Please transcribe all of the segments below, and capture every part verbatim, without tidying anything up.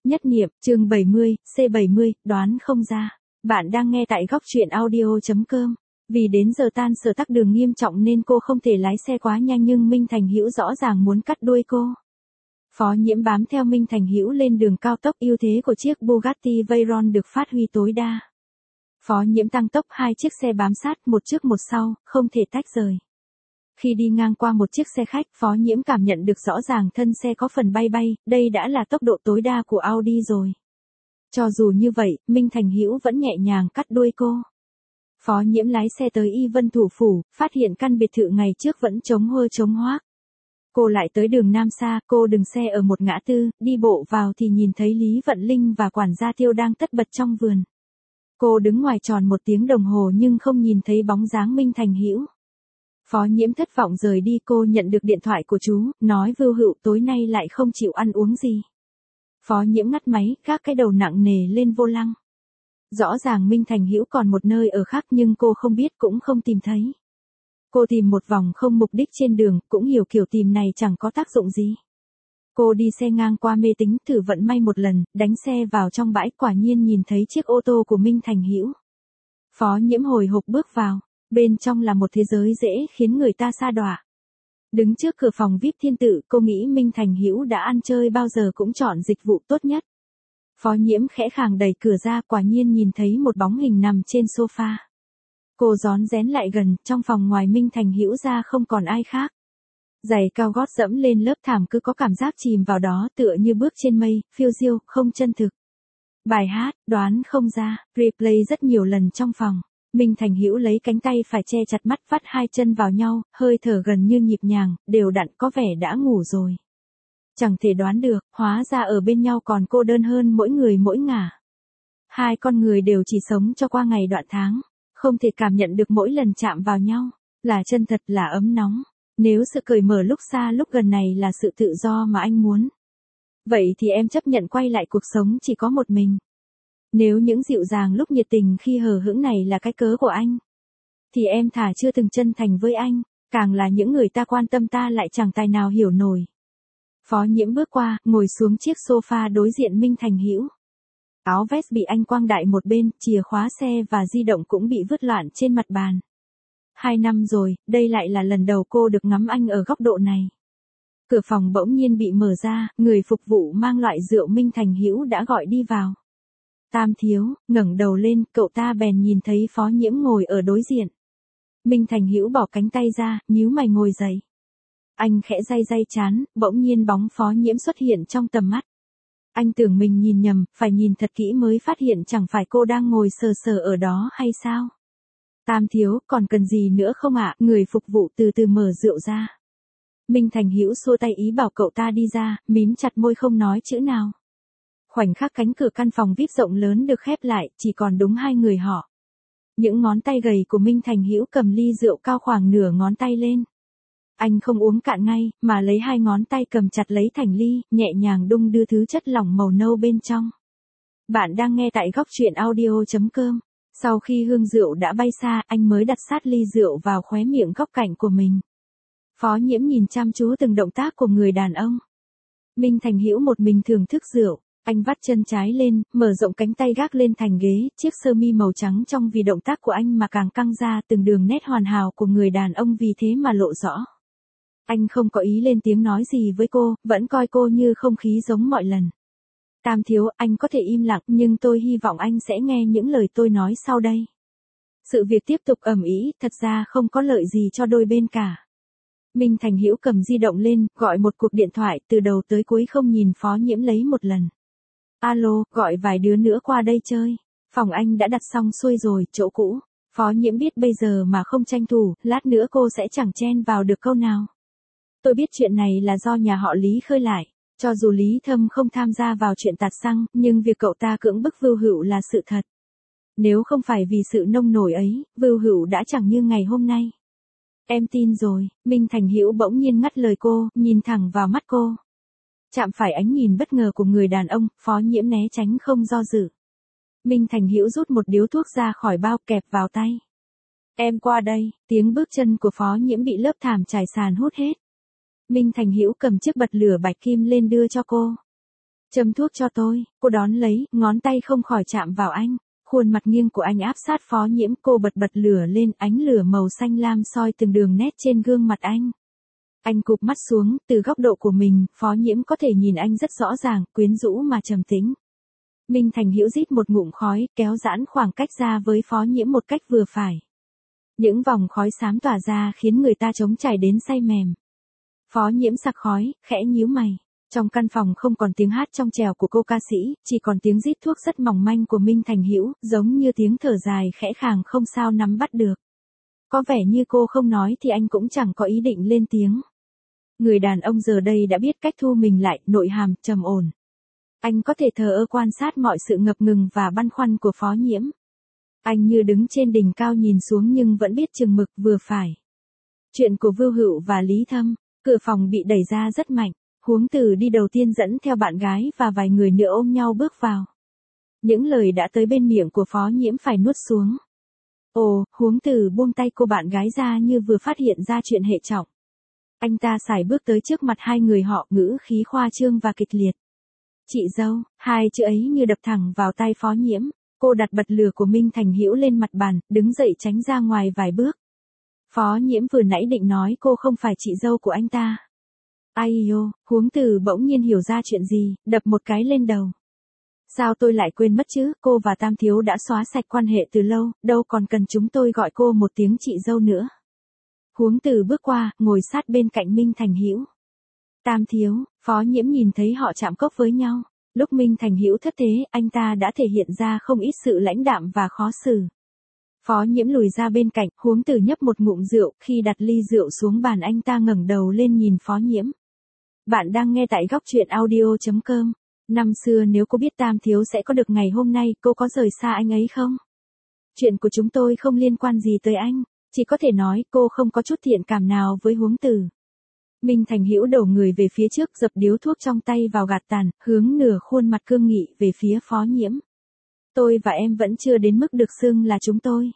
Nhất niệm, chương bảy mươi, C bảy mươi, đoán không ra. Bạn đang nghe tại góc truyện audio.com. Vì đến giờ tan sở tắc đường nghiêm trọng nên cô không thể lái xe quá nhanh, nhưng Minh Thành Hữu rõ ràng muốn cắt đuôi cô. Phó Nhiễm bám theo Minh Thành Hữu lên đường cao tốc, ưu thế của chiếc Bugatti Veyron được phát huy tối đa. Phó Nhiễm tăng tốc, hai chiếc xe bám sát một trước một sau, không thể tách rời. Khi đi ngang qua một chiếc xe khách, Phó Nhiễm cảm nhận được rõ ràng thân xe có phần bay bay, đây đã là tốc độ tối đa của Audi rồi. Cho dù như vậy, Minh Thành Hữu vẫn nhẹ nhàng cắt đuôi cô. Phó Nhiễm lái xe tới Y Vân thủ phủ, phát hiện căn biệt thự ngày trước vẫn trống huơ trống hoác. Cô lại tới đường Nam Sa, cô dừng xe ở một ngã tư, đi bộ vào thì nhìn thấy Lý Vận Linh và quản gia Tiêu đang tất bật trong vườn. Cô đứng ngoài tròn một tiếng đồng hồ nhưng không nhìn thấy bóng dáng Minh Thành Hữu. Phó Nhiễm thất vọng rời đi, cô nhận được điện thoại của chú, nói Vưu Hựu tối nay lại không chịu ăn uống gì. Phó Nhiễm ngắt máy, gác cái đầu nặng nề lên vô lăng. Rõ ràng Minh Thành Hữu còn một nơi ở khác nhưng cô không biết cũng không tìm thấy. Cô tìm một vòng không mục đích trên đường, cũng hiểu kiểu tìm này chẳng có tác dụng gì. Cô đi xe ngang qua Mê Tính, thử vận may một lần, đánh xe vào trong bãi, quả nhiên nhìn thấy chiếc ô tô của Minh Thành Hữu. Phó Nhiễm hồi hộp bước vào, bên trong là một thế giới dễ khiến người ta sa đọa. Đứng trước cửa phòng vi ai pi Thiên Tự, cô nghĩ Minh Thành Hữu đã ăn chơi bao giờ cũng chọn dịch vụ tốt nhất. Phó Nhiễm khẽ khàng đẩy cửa ra, quả nhiên nhìn thấy một bóng hình nằm trên sofa. Cô rón rén lại gần, trong phòng ngoài Minh Thành Hữu ra không còn ai khác. Giày cao gót dẫm lên lớp thảm cứ có cảm giác chìm vào đó, tựa như bước trên mây, phiêu diêu, không chân thực. Bài hát, đoán không ra, replay rất nhiều lần trong phòng. Minh Thành Hữu lấy cánh tay phải che chặt mắt, vắt hai chân vào nhau, hơi thở gần như nhịp nhàng, đều đặn, có vẻ đã ngủ rồi. Chẳng thể đoán được, hóa ra ở bên nhau còn cô đơn hơn mỗi người mỗi ngả. Hai con người đều chỉ sống cho qua ngày đoạn tháng, không thể cảm nhận được mỗi lần chạm vào nhau, là chân thật, là ấm nóng. Nếu sự cởi mở lúc xa lúc gần này là sự tự do mà anh muốn, vậy thì em chấp nhận quay lại cuộc sống chỉ có một mình. Nếu những dịu dàng lúc nhiệt tình khi hờ hững này là cái cớ của anh, thì em thà chưa từng chân thành với anh, càng là những người ta quan tâm ta lại chẳng tài nào hiểu nổi. Phó Nhiễm bước qua, ngồi xuống chiếc sofa đối diện Minh Thành Hữu. Áo vest bị anh quăng đại một bên, chìa khóa xe và di động cũng bị vứt loạn trên mặt bàn. Hai năm rồi, đây lại là lần đầu cô được ngắm anh ở góc độ này. Cửa phòng bỗng nhiên bị mở ra, người phục vụ mang loại rượu Minh Thành Hữu đã gọi đi vào. Tam thiếu, ngẩng đầu lên, cậu ta bèn nhìn thấy Phó Nhiễm ngồi ở đối diện. Minh Thành Hữu bỏ cánh tay ra, nhíu mày ngồi dậy. Anh khẽ day day trán, bỗng nhiên bóng Phó Nhiễm xuất hiện trong tầm mắt. Anh tưởng mình nhìn nhầm, phải nhìn thật kỹ mới phát hiện chẳng phải cô đang ngồi sờ sờ ở đó hay sao? Tam thiếu, còn cần gì nữa không ạ? Người phục vụ từ từ mở rượu ra. Minh Thành Hữu xua tay ý bảo cậu ta đi ra, mím chặt môi không nói chữ nào. Khoảnh khắc cánh cửa căn phòng vi ai pi rộng lớn được khép lại, chỉ còn đúng hai người họ. Những ngón tay gầy của Minh Thành Hữu cầm ly rượu cao khoảng nửa ngón tay lên. Anh không uống cạn ngay, mà lấy hai ngón tay cầm chặt lấy thành ly, nhẹ nhàng đung đưa thứ chất lỏng màu nâu bên trong. Bạn đang nghe tại góc truyện audio.com. Sau khi hương rượu đã bay xa, anh mới đặt sát ly rượu vào khóe miệng góc cạnh của mình. Phó Nhiễm nhìn chăm chú từng động tác của người đàn ông. Minh Thành Hữu một mình thưởng thức rượu. Anh vắt chân trái lên, mở rộng cánh tay gác lên thành ghế, chiếc sơ mi màu trắng trong vì động tác của anh mà càng căng ra, từng đường nét hoàn hảo của người đàn ông vì thế mà lộ rõ. Anh không có ý lên tiếng nói gì với cô, vẫn coi cô như không khí giống mọi lần. Tam thiếu, anh có thể im lặng, nhưng tôi hy vọng anh sẽ nghe những lời tôi nói sau đây. Sự việc tiếp tục ầm ĩ, thật ra không có lợi gì cho đôi bên cả. Minh Thành Hữu cầm di động lên, gọi một cuộc điện thoại, từ đầu tới cuối không nhìn Phó Nhiễm lấy một lần. Alo, gọi vài đứa nữa qua đây chơi. Phòng anh đã đặt xong xuôi rồi, chỗ cũ. Phó Nhiễm biết bây giờ mà không tranh thủ, lát nữa cô sẽ chẳng chen vào được câu nào. Tôi biết chuyện này là do nhà họ Lý khơi lại. Cho dù Lý Thâm không tham gia vào chuyện tạt xăng, nhưng việc cậu ta cưỡng bức Vưu Hựu là sự thật. Nếu không phải vì sự nông nổi ấy, Vưu Hựu đã chẳng như ngày hôm nay. Em tin rồi, Minh Thành Hữu bỗng nhiên ngắt lời cô, nhìn thẳng vào mắt cô. Chạm phải ánh nhìn bất ngờ của người đàn ông, Phó Nhiễm né tránh không do dự. Minh Thành Hữu rút một điếu thuốc ra khỏi bao, kẹp vào tay. Em qua đây, tiếng bước chân của Phó Nhiễm bị lớp thảm trải sàn hút hết. Minh Thành Hữu cầm chiếc bật lửa bạch kim lên đưa cho cô. Châm thuốc cho tôi, cô đón lấy, ngón tay không khỏi chạm vào anh. Khuôn mặt nghiêng của anh áp sát Phó Nhiễm, cô bật bật lửa lên, ánh lửa màu xanh lam soi từng đường nét trên gương mặt anh. Anh cụp mắt xuống, từ góc độ của mình, Phó Nhiễm có thể nhìn anh rất rõ ràng, quyến rũ mà trầm tĩnh. Minh Thành Hữu rít một ngụm khói, kéo giãn khoảng cách ra với Phó Nhiễm một cách vừa phải. Những vòng khói xám tỏa ra khiến người ta trống trải đến say mềm. Phó Nhiễm sặc khói, khẽ nhíu mày. Trong căn phòng không còn tiếng hát trong trèo của cô ca sĩ, chỉ còn tiếng rít thuốc rất mỏng manh của Minh Thành Hữu, giống như tiếng thở dài khẽ khàng không sao nắm bắt được. Có vẻ như cô không nói thì anh cũng chẳng có ý định lên tiếng. Người đàn ông giờ đây đã biết cách thu mình lại, nội hàm, trầm ổn. Anh có thể thờ ơ quan sát mọi sự ngập ngừng và băn khoăn của Phó Nhiễm. Anh như đứng trên đỉnh cao nhìn xuống nhưng vẫn biết chừng mực vừa phải. Chuyện của Vưu Hựu và Lý Thâm, cửa phòng bị đẩy ra rất mạnh. Huống Từ đi đầu tiên dẫn theo bạn gái và vài người nữa ôm nhau bước vào. Những lời đã tới bên miệng của Phó Nhiễm phải nuốt xuống. Ồ, Huống Từ buông tay cô bạn gái ra như vừa phát hiện ra chuyện hệ trọng. Anh ta sải bước tới trước mặt hai người họ, ngữ khí khoa trương và kịch liệt. Chị dâu, hai chữ ấy như đập thẳng vào tay Phó Nhiễm. Cô đặt bật lửa của Minh Thành Hữu lên mặt bàn, đứng dậy tránh ra ngoài vài bước. Phó Nhiễm vừa nãy định nói cô không phải chị dâu của anh ta. Ai yêu, Huống Từ bỗng nhiên hiểu ra chuyện gì, đập một cái lên đầu. Sao tôi lại quên mất chứ, cô và Tam Thiếu đã xóa sạch quan hệ từ lâu, đâu còn cần chúng tôi gọi cô một tiếng chị dâu nữa. Huống Từ bước qua, ngồi sát bên cạnh Minh Thành Hữu. Tam Thiếu, Phó Nhiễm nhìn thấy họ chạm cốc với nhau. Lúc Minh Thành Hữu thất thế, anh ta đã thể hiện ra không ít sự lãnh đạm và khó xử. Phó Nhiễm lùi ra bên cạnh, Huống Từ nhấp một ngụm rượu, khi đặt ly rượu xuống bàn anh ta ngẩng đầu lên nhìn Phó Nhiễm. Bạn đang nghe tại góc truyện audio chấm com. Năm xưa nếu cô biết Tam Thiếu sẽ có được ngày hôm nay, cô có rời xa anh ấy không? Chuyện của chúng tôi không liên quan gì tới anh, chỉ có thể nói cô không có chút thiện cảm nào với Huống Từ. Minh Thành Hữu đổ người về phía trước, dập điếu thuốc trong tay vào gạt tàn, hướng nửa khuôn mặt cương nghị về phía Phó Nhiễm. Tôi và em vẫn chưa đến mức được xưng là chúng tôi.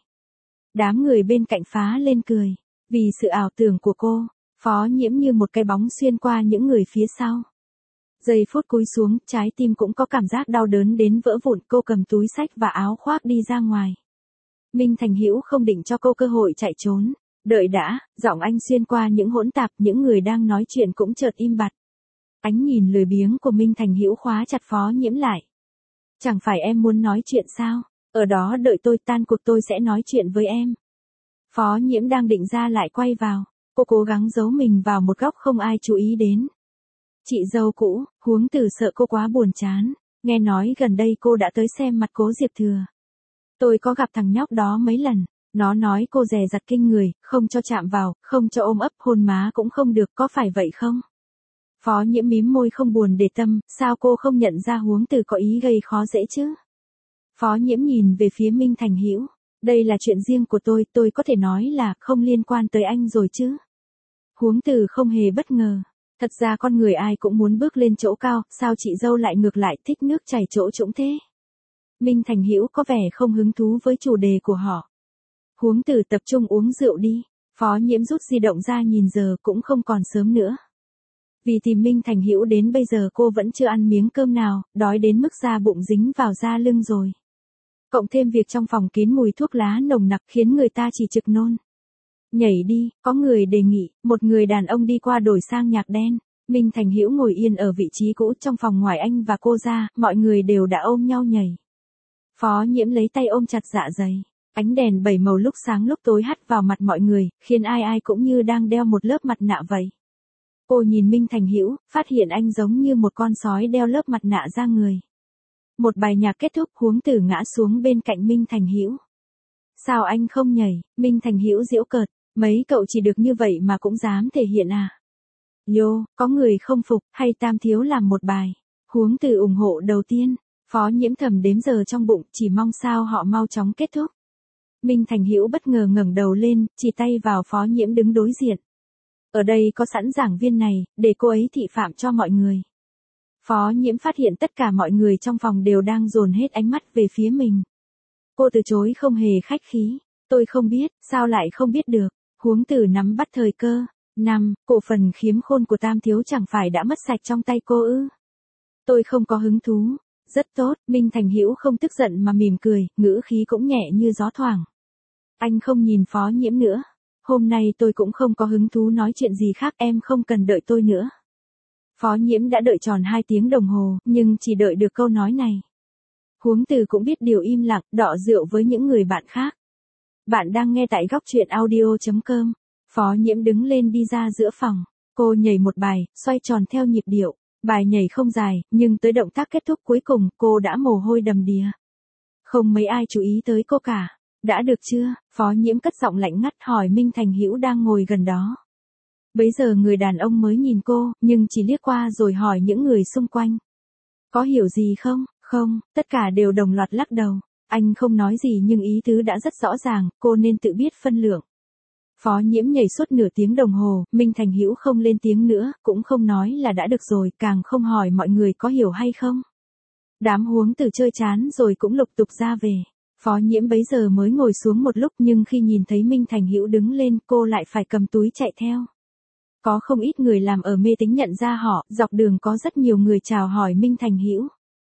Đám người bên cạnh phá lên cười, vì sự ảo tưởng của cô. Phó Nhiễm như một cái bóng xuyên qua những người phía sau. Giây phút cúi xuống, trái tim cũng có cảm giác đau đớn đến vỡ vụn, cô cầm túi xách và áo khoác đi ra ngoài. Minh Thành Hữu không định cho cô cơ hội chạy trốn. Đợi đã, giọng anh xuyên qua những hỗn tạp, những người đang nói chuyện cũng chợt im bặt. Ánh nhìn lười biếng của Minh Thành Hữu khóa chặt Phó Nhiễm lại. Chẳng phải em muốn nói chuyện sao? Ở đó đợi tôi, tan cuộc tôi sẽ nói chuyện với em. Phó Nhiễm đang định ra lại quay vào. Cô cố gắng giấu mình vào một góc không ai chú ý đến. Chị dâu cũ, Huống Từ sợ cô quá buồn chán. Nghe nói gần đây cô đã tới xem mặt Cố Diệp Thừa. Tôi có gặp thằng nhóc đó mấy lần. Nó nói cô dè dặt kinh người, không cho chạm vào, không cho ôm ấp, hôn má cũng không được, có phải vậy không? Phó Nhiễm mím môi không buồn để tâm, sao cô không nhận ra Huống Từ có ý gây khó dễ chứ? Phó Nhiễm nhìn về phía Minh Thành Hữu. Đây là chuyện riêng của tôi, tôi có thể nói là không liên quan tới anh rồi chứ. Huống Từ không hề bất ngờ. Thật ra con người ai cũng muốn bước lên chỗ cao, sao chị dâu lại ngược lại thích nước chảy chỗ trũng thế? Minh Thành Hữu có vẻ không hứng thú với chủ đề của họ. Huống Từ tập trung uống rượu đi. Phó Nhiễm rút di động ra nhìn giờ cũng không còn sớm nữa. Vì tìm Minh Thành Hữu đến bây giờ cô vẫn chưa ăn miếng cơm nào, đói đến mức da bụng dính vào da lưng rồi. Cộng thêm việc trong phòng kín mùi thuốc lá nồng nặc khiến người ta chỉ trực nôn. Nhảy đi, có người đề nghị, một người đàn ông đi qua đổi sang nhạc đen. Minh Thành Hữu ngồi yên ở vị trí cũ trong phòng, ngoài anh và cô ra, mọi người đều đã ôm nhau nhảy. Phó Nhiễm lấy tay ôm chặt dạ dày. Ánh đèn bảy màu lúc sáng lúc tối hắt vào mặt mọi người, khiến ai ai cũng như đang đeo một lớp mặt nạ vậy. Cô nhìn Minh Thành Hữu, phát hiện anh giống như một con sói đeo lớp mặt nạ ra người. Một bài nhạc kết thúc, Huống Từ ngã xuống bên cạnh Minh Thành Hữu. Sao anh không nhảy? Minh Thành Hữu giễu cợt, mấy cậu chỉ được như vậy mà cũng dám thể hiện à? Yo, có người không phục, hay Tam Thiếu làm một bài? Huống Từ ủng hộ đầu tiên. Phó Nhiễm thầm đếm giờ trong bụng, chỉ mong sao họ mau chóng kết thúc. Minh Thành Hữu bất ngờ ngẩng đầu lên, chỉ tay vào Phó Nhiễm đứng đối diện. Ở đây có sẵn giảng viên này, để cô ấy thị phạm cho mọi người. Phó Nhiễm phát hiện tất cả mọi người trong phòng đều đang dồn hết ánh mắt về phía mình. Cô từ chối không hề khách khí. Tôi không biết, sao lại không biết được. Huống Từ nắm bắt thời cơ. Năm, cổ phần khiếm khôn của Tam Thiếu chẳng phải đã mất sạch trong tay cô ư? Tôi không có hứng thú. Rất tốt, Minh Thành Hữu không tức giận mà mỉm cười, ngữ khí cũng nhẹ như gió thoảng. Anh không nhìn Phó Nhiễm nữa. Hôm nay tôi cũng không có hứng thú nói chuyện gì khác, em không cần đợi tôi nữa. Phó Nhiễm đã đợi tròn hai tiếng đồng hồ, nhưng chỉ đợi được câu nói này. Huống từ cũng biết điều im lặng, đọ rượu với những người bạn khác. Bạn đang nghe tại góc truyện audio chấm com. Phó Nhiễm đứng lên đi ra giữa phòng. Cô nhảy một bài, xoay tròn theo nhịp điệu. Bài nhảy không dài, nhưng tới động tác kết thúc cuối cùng, cô đã mồ hôi đầm đìa. Không mấy ai chú ý tới cô cả. Đã được chưa? Phó Nhiễm cất giọng lạnh ngắt hỏi Minh Thành Hữu đang ngồi gần đó. Bấy giờ người đàn ông mới nhìn cô, nhưng chỉ liếc qua rồi hỏi những người xung quanh. Có hiểu gì không? Không, tất cả đều đồng loạt lắc đầu. Anh không nói gì nhưng ý tứ đã rất rõ ràng, cô nên tự biết phân lượng. Phó Nhiễm nhảy suốt nửa tiếng đồng hồ, Minh Thành Hữu không lên tiếng nữa, cũng không nói là đã được rồi, càng không hỏi mọi người có hiểu hay không. Đám Huống Từ chơi chán rồi cũng lục tục ra về. Phó Nhiễm bấy giờ mới ngồi xuống một lúc, nhưng khi nhìn thấy Minh Thành Hữu đứng lên, cô lại phải cầm túi chạy theo. Có không ít người làm ở mê tín nhận ra họ, dọc đường có rất nhiều người chào hỏi Minh Thành Hữu.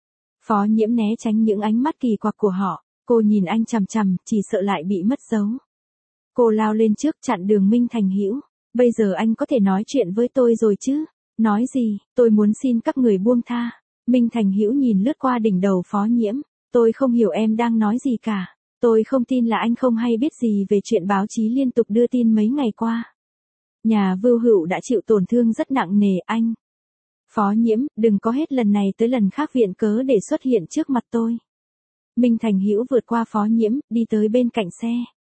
Phó Nhiễm né tránh những ánh mắt kỳ quặc của họ, cô nhìn anh chằm chằm, chỉ sợ lại bị mất dấu. Cô lao lên trước chặn đường Minh Thành Hữu. Bây giờ anh có thể nói chuyện với tôi rồi chứ? Nói gì? Tôi muốn xin các người buông tha. Minh Thành Hữu nhìn lướt qua đỉnh đầu Phó Nhiễm. Tôi không hiểu em đang nói gì cả. Tôi không tin là anh không hay biết gì về chuyện báo chí liên tục đưa tin mấy ngày qua. Nhà Vưu Hữu đã chịu tổn thương rất nặng nề anh. Phó Nhiễm, đừng có hết lần này tới lần khác viện cớ để xuất hiện trước mặt tôi. Minh Thành Hữu vượt qua Phó Nhiễm, đi tới bên cạnh xe.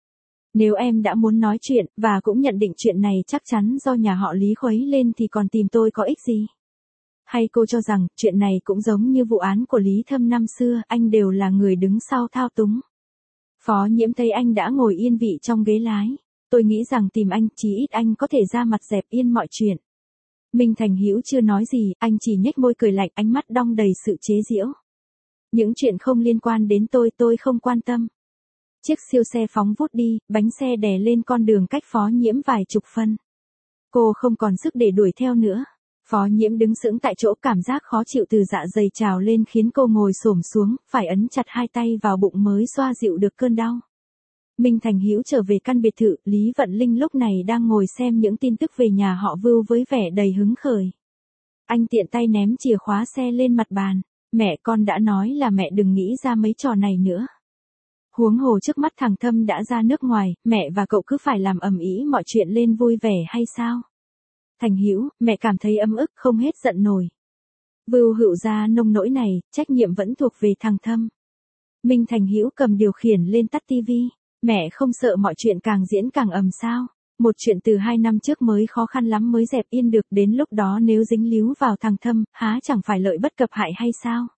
Nếu em đã muốn nói chuyện, và cũng nhận định chuyện này chắc chắn do nhà họ Lý khuấy lên thì còn tìm tôi có ích gì? Hay cô cho rằng, chuyện này cũng giống như vụ án của Lý Thâm năm xưa, anh đều là người đứng sau thao túng. Phó Nhiễm thấy anh đã ngồi yên vị trong ghế lái. Tôi nghĩ rằng tìm anh, chí ít anh có thể ra mặt dẹp yên mọi chuyện. Minh Thành Hữu chưa nói gì, anh chỉ nhếch môi cười lạnh, ánh mắt đong đầy sự chế giễu. Những chuyện không liên quan đến tôi tôi không quan tâm. Chiếc siêu xe phóng vút đi, bánh xe đè lên con đường cách Phó Nhiễm vài chục phân. Cô không còn sức để đuổi theo nữa. Phó Nhiễm đứng sững tại chỗ, cảm giác khó chịu từ dạ dày trào lên khiến cô ngồi xổm xuống, phải ấn chặt hai tay vào bụng mới xoa dịu được cơn đau. Minh Thành Hữu trở về căn biệt thự, Lý Vận Linh lúc này đang ngồi xem những tin tức về nhà họ Vưu với vẻ đầy hứng khởi. Anh tiện tay ném chìa khóa xe lên mặt bàn. Mẹ con đã nói là mẹ đừng nghĩ ra mấy trò này nữa. Huống hồ trước mắt thằng Thâm đã ra nước ngoài, mẹ và cậu cứ phải làm ầm ĩ mọi chuyện lên vui vẻ hay sao? Thành Hữu, mẹ cảm thấy ấm ức không hết giận nổi. Vưu Hữu ra nông nỗi này, trách nhiệm vẫn thuộc về thằng Thâm. Minh Thành Hữu cầm điều khiển lên tắt tivi. Mẹ không sợ mọi chuyện càng diễn càng ầm sao? Một chuyện từ hai năm trước mới khó khăn lắm mới dẹp yên được, đến lúc đó nếu dính líu vào thằng Thâm, há chẳng phải lợi bất cập hại hay sao?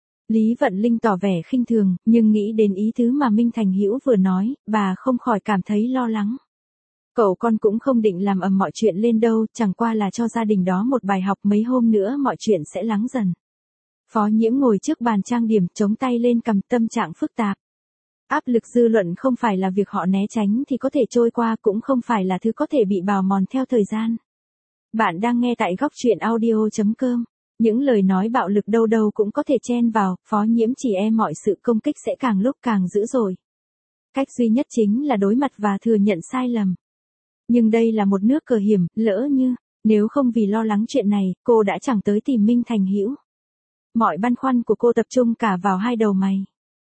Lý Vận Linh tỏ vẻ khinh thường, nhưng nghĩ đến ý tứ mà Minh Thành Hữu vừa nói, bà không khỏi cảm thấy lo lắng. Cậu con cũng không định làm ầm mọi chuyện lên đâu, chẳng qua là cho gia đình đó một bài học, mấy hôm nữa mọi chuyện sẽ lắng dần. Phó Nhiễm ngồi trước bàn trang điểm, chống tay lên cằm, tâm trạng phức tạp. Áp lực dư luận không phải là việc họ né tránh thì có thể trôi qua, cũng không phải là thứ có thể bị bào mòn theo thời gian. Bạn đang nghe tại góc truyện audio chấm com. Những lời nói bạo lực đâu đâu cũng có thể chen vào, Phó Nhiễm chỉ e mọi sự công kích sẽ càng lúc càng dữ dội. Cách duy nhất chính là đối mặt và thừa nhận sai lầm. Nhưng đây là một nước cờ hiểm, lỡ như, nếu không vì lo lắng chuyện này, cô đã chẳng tới tìm Minh Thành Hữu. Mọi băn khoăn của cô tập trung cả vào hai đầu mày.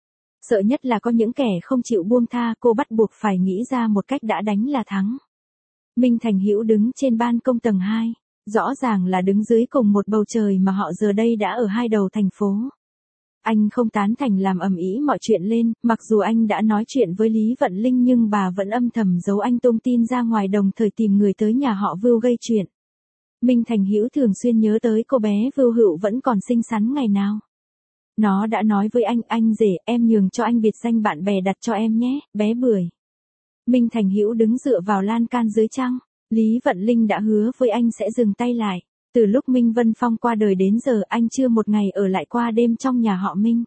Sợ nhất là có những kẻ không chịu buông tha, cô bắt buộc phải nghĩ ra một cách đã đánh là thắng. Minh Thành Hữu đứng trên ban công tầng hai, rõ ràng là đứng dưới cùng một bầu trời mà họ giờ đây đã ở hai đầu thành phố. Anh không tán thành làm ầm ĩ mọi chuyện lên, mặc dù anh đã nói chuyện với Lý Vận Linh nhưng bà vẫn âm thầm giấu anh tung tin ra ngoài, đồng thời tìm người tới nhà họ Vưu gây chuyện. Minh Thành Hữu thường xuyên nhớ tới cô bé Vưu Hữu vẫn còn xinh xắn ngày nào. Nó đã nói với anh, anh rể, em nhường cho anh biệt danh bạn bè đặt cho em nhé, bé bưởi. Minh Thành Hữu đứng dựa vào lan can dưới trăng. Lý Vận Linh đã hứa với anh sẽ dừng tay lại. Từ lúc Minh Vân Phong qua đời đến giờ anh chưa một ngày ở lại qua đêm trong nhà họ Minh.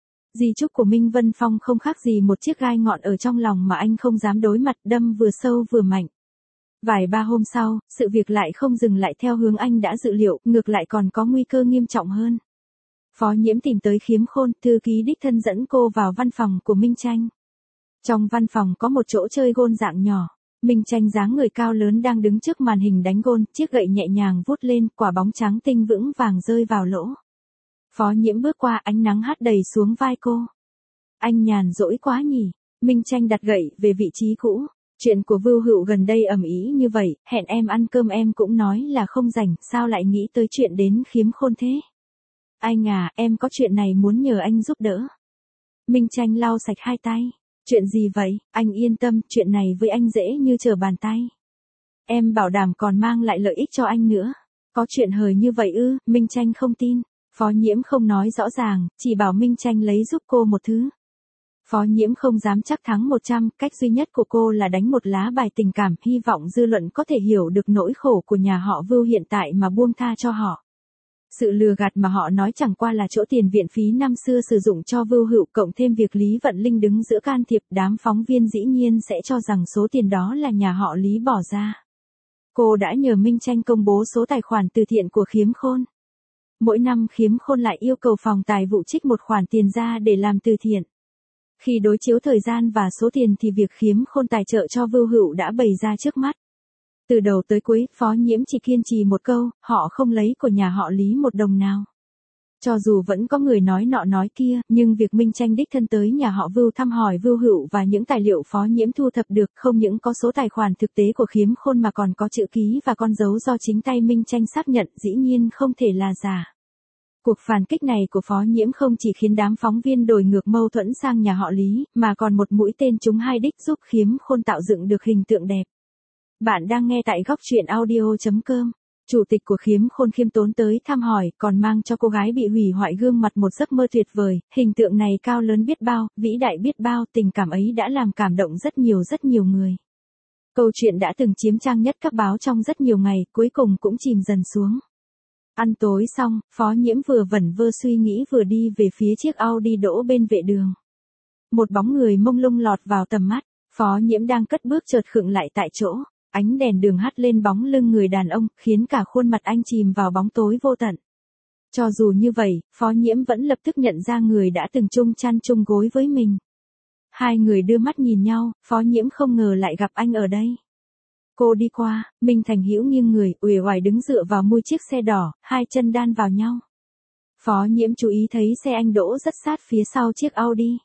Di chúc của Minh Vân Phong không khác gì một chiếc gai ngọn ở trong lòng mà anh không dám đối mặt, đâm vừa sâu vừa mạnh. Vài ba hôm sau, sự việc lại không dừng lại theo hướng anh đã dự liệu, ngược lại còn có nguy cơ nghiêm trọng hơn. Phó Nhiễm tìm tới Khiếm Khôn, thư ký đích thân dẫn cô vào văn phòng của Minh Tranh. Trong văn phòng có một chỗ chơi gôn dạng nhỏ. Minh Tranh dáng người cao lớn đang đứng trước màn hình đánh gôn, chiếc gậy nhẹ nhàng vút lên, quả bóng trắng tinh vững vàng rơi vào lỗ. Phó Nhiễm bước qua, ánh nắng hắt đầy xuống vai cô. Anh nhàn rỗi quá nhỉ? Minh Tranh đặt gậy về vị trí cũ. Chuyện của Vưu Hựu gần đây ầm ĩ như vậy, hẹn em ăn cơm em cũng nói là không rảnh, sao lại nghĩ tới chuyện đến Khiếm Khôn thế? Anh à, em có chuyện này muốn nhờ anh giúp đỡ. Minh Tranh lau sạch hai tay. Chuyện gì vậy? Anh yên tâm, chuyện này với anh dễ như trở bàn tay. Em bảo đảm còn mang lại lợi ích cho anh nữa. Có chuyện hời như vậy ư? Minh Tranh không tin. Phó Nhiễm không nói rõ ràng, chỉ bảo Minh Tranh lấy giúp cô một thứ. Phó Nhiễm không dám chắc thắng một trăm, cách duy nhất của cô là đánh một lá bài tình cảm, hy vọng dư luận có thể hiểu được nỗi khổ của nhà họ Vưu hiện tại mà buông tha cho họ. Sự lừa gạt mà họ nói chẳng qua là chỗ tiền viện phí năm xưa sử dụng cho Vưu Hựu, cộng thêm việc Lý Vận Linh đứng giữa can thiệp, đám phóng viên dĩ nhiên sẽ cho rằng số tiền đó là nhà họ Lý bỏ ra. Cô đã nhờ Minh Tranh công bố số tài khoản từ thiện của Khiếm Khôn. Mỗi năm Khiếm Khôn lại yêu cầu phòng tài vụ trích một khoản tiền ra để làm từ thiện. Khi đối chiếu thời gian và số tiền thì việc Khiếm Khôn tài trợ cho Vưu Hựu đã bày ra trước mắt. Từ đầu tới cuối, Phó Nhiễm chỉ kiên trì một câu, họ không lấy của nhà họ Lý một đồng nào. Cho dù vẫn có người nói nọ nói kia, nhưng việc Minh Tranh đích thân tới nhà họ Vưu thăm hỏi Vưu Hựu và những tài liệu Phó Nhiễm thu thập được, không những có số tài khoản thực tế của Khiếm Khôn mà còn có chữ ký và con dấu do chính tay Minh Tranh xác nhận, dĩ nhiên không thể là giả. Cuộc phản kích này của Phó Nhiễm không chỉ khiến đám phóng viên đổi ngược mâu thuẫn sang nhà họ Lý, mà còn một mũi tên trúng hai đích, giúp Khiếm Khôn tạo dựng được hình tượng đẹp. Bạn đang nghe tại góc truyện audio chấm com. Chủ tịch của Khiếm Khôn khiêm tốn tới thăm hỏi, còn mang cho cô gái bị hủy hoại gương mặt một giấc mơ tuyệt vời, hình tượng này cao lớn biết bao, vĩ đại biết bao, tình cảm ấy đã làm cảm động rất nhiều rất nhiều người. Câu chuyện đã từng chiếm trang nhất các báo trong rất nhiều ngày, cuối cùng cũng chìm dần xuống. Ăn tối xong, Phó Nhiễm vừa vẩn vơ suy nghĩ vừa đi về phía chiếc Audi đỗ bên vệ đường. Một bóng người mông lung lọt vào tầm mắt, Phó Nhiễm đang cất bước chợt khựng lại tại chỗ. Ánh đèn đường hắt lên bóng lưng người đàn ông, khiến cả khuôn mặt anh chìm vào bóng tối vô tận. Cho dù như vậy, Phó Nhiễm vẫn lập tức nhận ra người đã từng chung chăn chung gối với mình. Hai người đưa mắt nhìn nhau, Phó Nhiễm không ngờ lại gặp anh ở đây. Cô đi qua, Minh Thành Hữu nghiêng người, uể oải đứng dựa vào mui chiếc xe đỏ, hai chân đan vào nhau. Phó Nhiễm chú ý thấy xe anh đỗ rất sát phía sau chiếc Audi.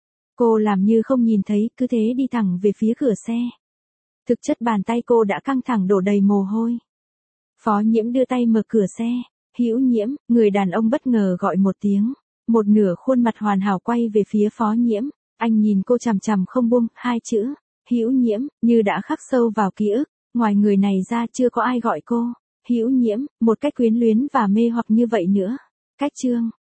Cô làm như không nhìn thấy, cứ thế đi thẳng về phía cửa xe. Thực chất bàn tay cô đã căng thẳng đổ đầy mồ hôi. Phó Nhiễm đưa tay mở cửa xe. Hữu Nhiễm, người đàn ông bất ngờ gọi một tiếng. Một nửa khuôn mặt hoàn hảo quay về phía Phó Nhiễm. Anh nhìn cô chằm chằm không buông, hai chữ Hữu Nhiễm như đã khắc sâu vào ký ức. Ngoài người này ra chưa có ai gọi cô Hữu Nhiễm một cách quyến luyến và mê hoặc như vậy nữa. Cách chương